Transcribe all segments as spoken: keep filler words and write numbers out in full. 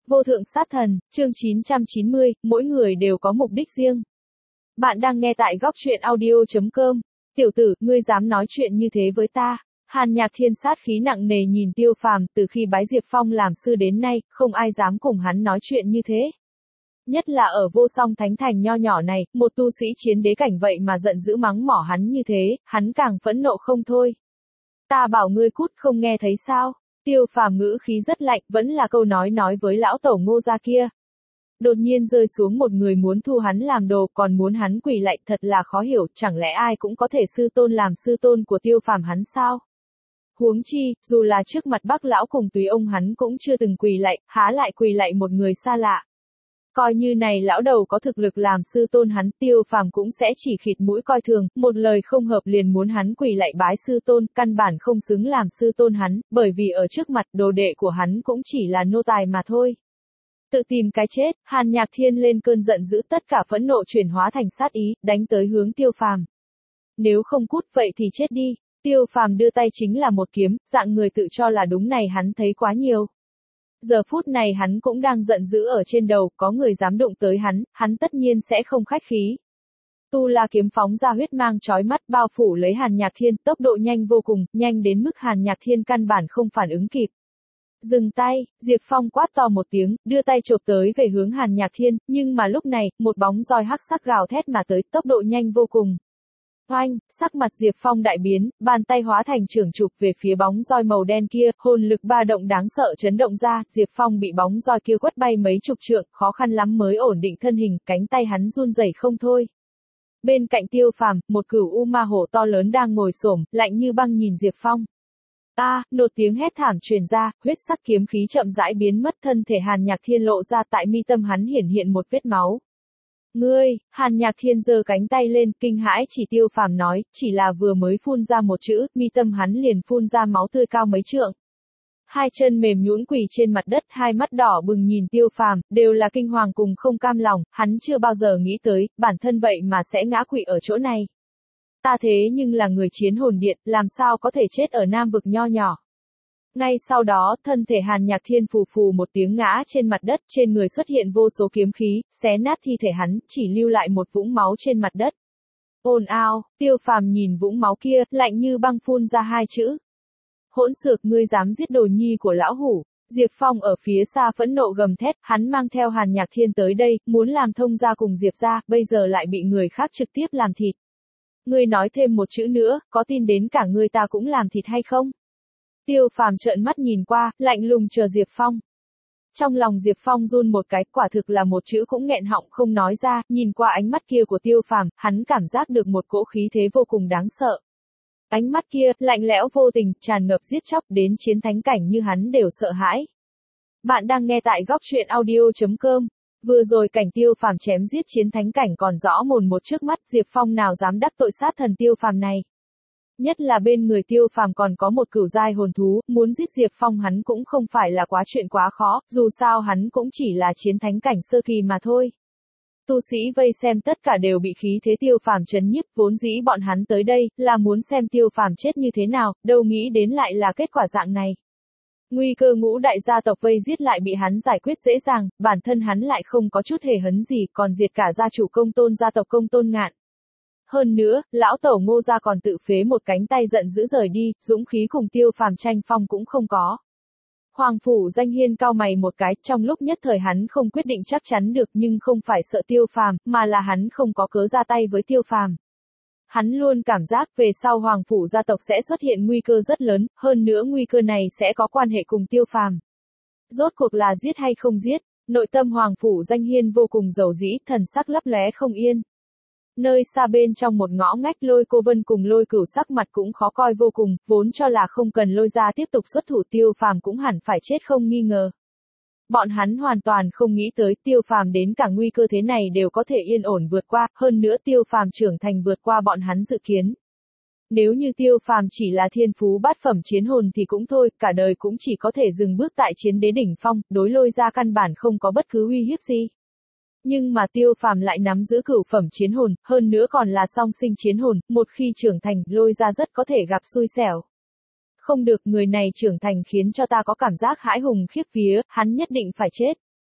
Vô thượng sát thần, chương chín trăm chín mươi, mỗi người đều có mục đích riêng. Bạn đang nghe tại góc truyện audio chấm com. Tiểu tử, ngươi dám nói chuyện như thế với ta? Hàn Nhạc Thiên sát khí nặng nề nhìn Tiêu Phàm, từ khi bái Diệp Phong làm sư đến nay, không ai dám cùng hắn nói chuyện như thế. Nhất là ở Vô Song Thánh Thành nho nhỏ này, một tu sĩ chiến đế cảnh vậy mà giận dữ mắng mỏ hắn như thế, hắn càng phẫn nộ không thôi. Ta bảo ngươi cút không nghe thấy sao? Tiêu Phàm ngữ khí rất lạnh, vẫn là câu nói nói với lão tổ Ngô gia kia. Đột nhiên rơi xuống một người muốn thu hắn làm đồ, còn muốn hắn quỳ lạy, thật là khó hiểu, chẳng lẽ ai cũng có thể sư tôn làm sư tôn của Tiêu Phàm hắn sao? Huống chi, dù là trước mặt Bắc lão cùng tùy ông hắn cũng chưa từng quỳ lạy, há lại quỳ lạy một người xa lạ. Coi như này lão đầu có thực lực làm sư tôn hắn, Tiêu Phàm cũng sẽ chỉ khịt mũi coi thường, một lời không hợp liền muốn hắn quỳ lạy bái sư tôn, căn bản không xứng làm sư tôn hắn, bởi vì ở trước mặt đồ đệ của hắn cũng chỉ là nô tài mà thôi. Tự tìm cái chết, Hàn Nhạc Thiên lên cơn giận dữ, tất cả phẫn nộ chuyển hóa thành sát ý, đánh tới hướng Tiêu Phàm. Nếu không cút vậy thì chết đi. Tiêu Phàm đưa tay chính là một kiếm, dạng người tự cho là đúng này hắn thấy quá nhiều. Giờ phút này hắn cũng đang giận dữ ở trên đầu, có người dám đụng tới hắn, hắn tất nhiên sẽ không khách khí. Tu La kiếm phóng ra huyết mang chói mắt, bao phủ lấy Hàn Nhạc Thiên, tốc độ nhanh vô cùng, nhanh đến mức Hàn Nhạc Thiên căn bản không phản ứng kịp. Dừng tay, Diệp Phong quát to một tiếng, đưa tay chộp tới về hướng Hàn Nhạc Thiên, nhưng mà lúc này, một bóng roi hắc sắc gào thét mà tới, tốc độ nhanh vô cùng. Oanh, sắc mặt Diệp Phong đại biến, bàn tay hóa thành chưởng chụp về phía bóng roi màu đen kia, hồn lực ba động đáng sợ chấn động ra, Diệp Phong bị bóng roi kia quất bay mấy chục trượng, khó khăn lắm mới ổn định thân hình, cánh tay hắn run rẩy không thôi. Bên cạnh Tiêu Phàm, một cửu u ma hổ to lớn đang ngồi xổm, lạnh như băng nhìn Diệp Phong. A, à, một tiếng hét thảm truyền ra, huyết sắc kiếm khí chậm rãi biến mất, thân thể Hàn Nhạc Thiên lộ ra, tại mi tâm hắn hiển hiện một vết máu. Ngươi, Hàn Nhạc Thiên giơ cánh tay lên, kinh hãi chỉ Tiêu Phàm nói, chỉ là vừa mới phun ra một chữ, mi tâm hắn liền phun ra máu tươi cao mấy trượng. Hai chân mềm nhũn quỳ trên mặt đất, hai mắt đỏ bừng nhìn Tiêu Phàm, đều là kinh hoàng cùng không cam lòng, hắn chưa bao giờ nghĩ tới, bản thân vậy mà sẽ ngã quỵ ở chỗ này. Ta thế nhưng là người chiến hồn điện, làm sao có thể chết ở Nam vực nho nhỏ. Ngay sau đó, thân thể Hàn Nhạc Thiên phù phù một tiếng ngã trên mặt đất, trên người xuất hiện vô số kiếm khí, xé nát thi thể hắn, chỉ lưu lại một vũng máu trên mặt đất. Ồn ào, Tiêu Phàm nhìn vũng máu kia, lạnh như băng phun ra hai chữ. Hỗn xược, ngươi dám giết đồ nhi của lão hủ. Diệp Phong ở phía xa phẫn nộ gầm thét, hắn mang theo Hàn Nhạc Thiên tới đây, muốn làm thông gia cùng Diệp gia, bây giờ lại bị người khác trực tiếp làm thịt. Ngươi nói thêm một chữ nữa, có tin đến cả ngươi ta cũng làm thịt hay không? Tiêu Phàm trợn mắt nhìn qua, lạnh lùng chờ Diệp Phong. Trong lòng Diệp Phong run một cái, quả thực là một chữ cũng nghẹn họng không nói ra, nhìn qua ánh mắt kia của Tiêu Phàm, hắn cảm giác được một cỗ khí thế vô cùng đáng sợ. Ánh mắt kia, lạnh lẽo vô tình, tràn ngập giết chóc, đến chiến thánh cảnh như hắn đều sợ hãi. Bạn đang nghe tại góc truyện audio chấm com. Vừa rồi cảnh Tiêu Phàm chém giết chiến thánh cảnh còn rõ mồn một trước mắt, Diệp Phong nào dám đắc tội sát thần Tiêu Phàm này. Nhất là bên người Tiêu Phàm còn có một cửu giai hồn thú, muốn giết Diệp Phong hắn cũng không phải là quá chuyện quá khó, dù sao hắn cũng chỉ là chiến thánh cảnh sơ kỳ mà thôi. Tu sĩ vây xem tất cả đều bị khí thế Tiêu Phàm chấn nhiếp, vốn dĩ bọn hắn tới đây, là muốn xem Tiêu Phàm chết như thế nào, đâu nghĩ đến lại là kết quả dạng này. Nguy cơ ngũ đại gia tộc vây giết lại bị hắn giải quyết dễ dàng, bản thân hắn lại không có chút hề hấn gì, còn diệt cả gia chủ Công Tôn gia tộc Công Tôn Ngạn. Hơn nữa, lão tổ Ngô gia còn tự phế một cánh tay giận dữ rời đi, dũng khí cùng Tiêu Phàm tranh phong cũng không có. Hoàng phủ Danh Hiên cau mày một cái, trong lúc nhất thời hắn không quyết định chắc chắn được, nhưng không phải sợ Tiêu Phàm, mà là hắn không có cớ ra tay với Tiêu Phàm. Hắn luôn cảm giác về sau Hoàng phủ gia tộc sẽ xuất hiện nguy cơ rất lớn, hơn nữa nguy cơ này sẽ có quan hệ cùng Tiêu Phàm. Rốt cuộc là giết hay không giết, nội tâm Hoàng phủ Danh Hiên vô cùng dầu dĩ, thần sắc lấp lóe không yên. Nơi xa bên trong một ngõ ngách Lôi Cô Vân cùng Lôi Cửu sắc mặt cũng khó coi vô cùng, vốn cho là không cần Lôi gia tiếp tục xuất thủ Tiêu Phàm cũng hẳn phải chết không nghi ngờ. Bọn hắn hoàn toàn không nghĩ tới Tiêu Phàm đến cả nguy cơ thế này đều có thể yên ổn vượt qua, hơn nữa Tiêu Phàm trưởng thành vượt qua bọn hắn dự kiến. Nếu như Tiêu Phàm chỉ là thiên phú bát phẩm chiến hồn thì cũng thôi, cả đời cũng chỉ có thể dừng bước tại chiến đế đỉnh phong, đối Lôi gia căn bản không có bất cứ uy hiếp gì. Nhưng mà Tiêu Phàm lại nắm giữ cửu phẩm chiến hồn, hơn nữa còn là song sinh chiến hồn, một khi trưởng thành, Lôi gia rất có thể gặp xui xẻo. Không được, người này trưởng thành khiến cho ta có cảm giác hãi hùng khiếp vía, hắn nhất định phải chết.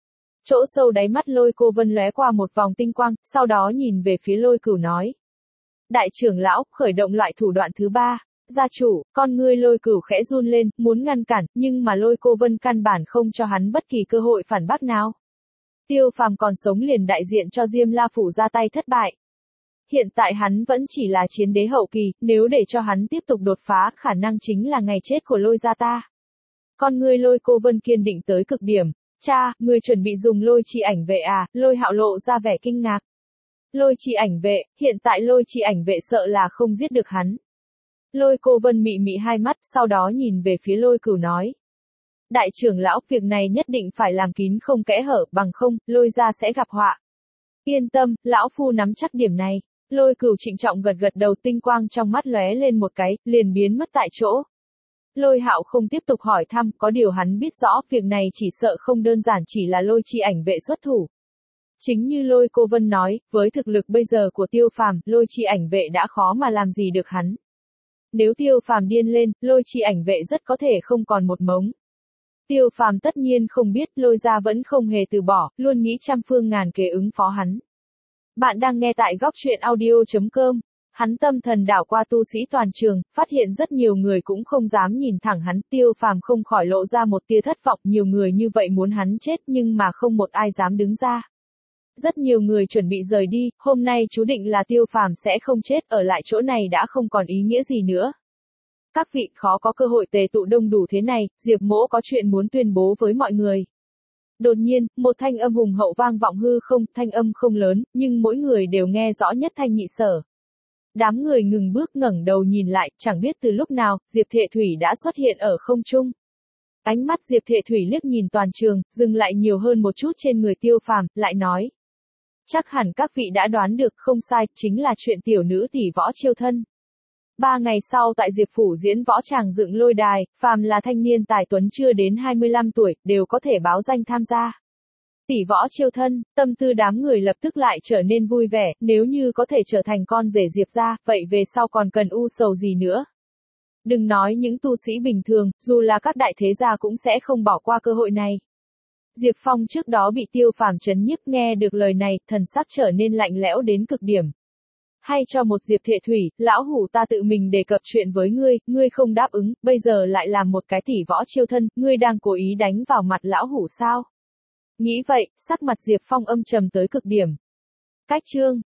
Chỗ sâu đáy mắt Lôi Cô Vân lóe qua một vòng tinh quang, sau đó nhìn về phía Lôi Cửu nói. Đại trưởng lão, khởi động loại thủ đoạn thứ ba. Gia chủ, con ngươi Lôi Cửu khẽ run lên, muốn ngăn cản, nhưng mà Lôi Cô Vân căn bản không cho hắn bất kỳ cơ hội phản bác nào. Tiêu Phàm còn sống liền đại diện cho Diêm La Phủ ra tay thất bại. Hiện tại hắn vẫn chỉ là chiến đế hậu kỳ, nếu để cho hắn tiếp tục đột phá, khả năng chính là ngày chết của Lôi gia ta. Con ngươi Lôi Cô Vân kiên định tới cực điểm. Cha, ngươi chuẩn bị dùng lôi chi ảnh vệ à? Lôi Hạo lộ ra vẻ kinh ngạc. Lôi chi ảnh vệ, hiện tại lôi chi ảnh vệ sợ là không giết được hắn. Lôi Cô Vân mị mị hai mắt, sau đó nhìn về phía Lôi Cửu nói. Đại trưởng lão, việc này nhất định phải làm kín không kẽ hở, bằng không, Lôi gia sẽ gặp họa. Yên tâm, lão phu nắm chắc điểm này. Lôi Cửu trịnh trọng gật gật đầu, tinh quang trong mắt lóe lên một cái, liền biến mất tại chỗ. Lôi Hạo không tiếp tục hỏi thăm, có điều hắn biết rõ, việc này chỉ sợ không đơn giản chỉ là lôi chi ảnh vệ xuất thủ. Chính như Lôi Cô Vân nói, với thực lực bây giờ của Tiêu Phàm, lôi chi ảnh vệ đã khó mà làm gì được hắn. Nếu Tiêu Phàm điên lên, lôi chi ảnh vệ rất có thể không còn một mống. Tiêu Phàm tất nhiên không biết, Lôi gia vẫn không hề từ bỏ, luôn nghĩ trăm phương ngàn kế ứng phó hắn. Bạn đang nghe tại góc truyện audio chấm com. Hắn tâm thần đảo qua tu sĩ toàn trường, phát hiện rất nhiều người cũng không dám nhìn thẳng hắn, Tiêu Phàm không khỏi lộ ra một tia thất vọng, nhiều người như vậy muốn hắn chết nhưng mà không một ai dám đứng ra. Rất nhiều người chuẩn bị rời đi, hôm nay chú định là Tiêu Phàm sẽ không chết, ở lại chỗ này đã không còn ý nghĩa gì nữa. Các vị, khó có cơ hội tề tụ đông đủ thế này, Diệp Mỗ có chuyện muốn tuyên bố với mọi người. Đột nhiên, một thanh âm hùng hậu vang vọng hư không, thanh âm không lớn, nhưng mỗi người đều nghe rõ nhất thanh nhị sở. Đám người ngừng bước ngẩng đầu nhìn lại, chẳng biết từ lúc nào, Diệp Thệ Thủy đã xuất hiện ở không trung. Ánh mắt Diệp Thệ Thủy liếc nhìn toàn trường, dừng lại nhiều hơn một chút trên người Tiêu Phàm, lại nói. Chắc hẳn các vị đã đoán được, không sai, chính là chuyện tiểu nữ tỷ Võ Chiêu thân. Ba ngày sau tại Diệp Phủ diễn võ tràng dựng lôi đài, phàm là thanh niên tài tuấn chưa đến hai mươi lăm tuổi, đều có thể báo danh tham gia. Tỷ Võ Chiêu thân, tâm tư đám người lập tức lại trở nên vui vẻ, nếu như có thể trở thành con rể Diệp gia, vậy về sau còn cần u sầu gì nữa. Đừng nói những tu sĩ bình thường, dù là các đại thế gia cũng sẽ không bỏ qua cơ hội này. Diệp Phong trước đó bị Tiêu Phàm trấn nhiếp, nghe được lời này, thần sắc trở nên lạnh lẽo đến cực điểm. Hay cho một Diệp Thệ Thủy, lão hủ ta tự mình đề cập chuyện với ngươi, ngươi không đáp ứng, bây giờ lại làm một cái Tỷ Võ Chiêu thân, ngươi đang cố ý đánh vào mặt lão hủ sao? Nghĩ vậy, sắc mặt Diệp Phong âm trầm tới cực điểm. Cách chương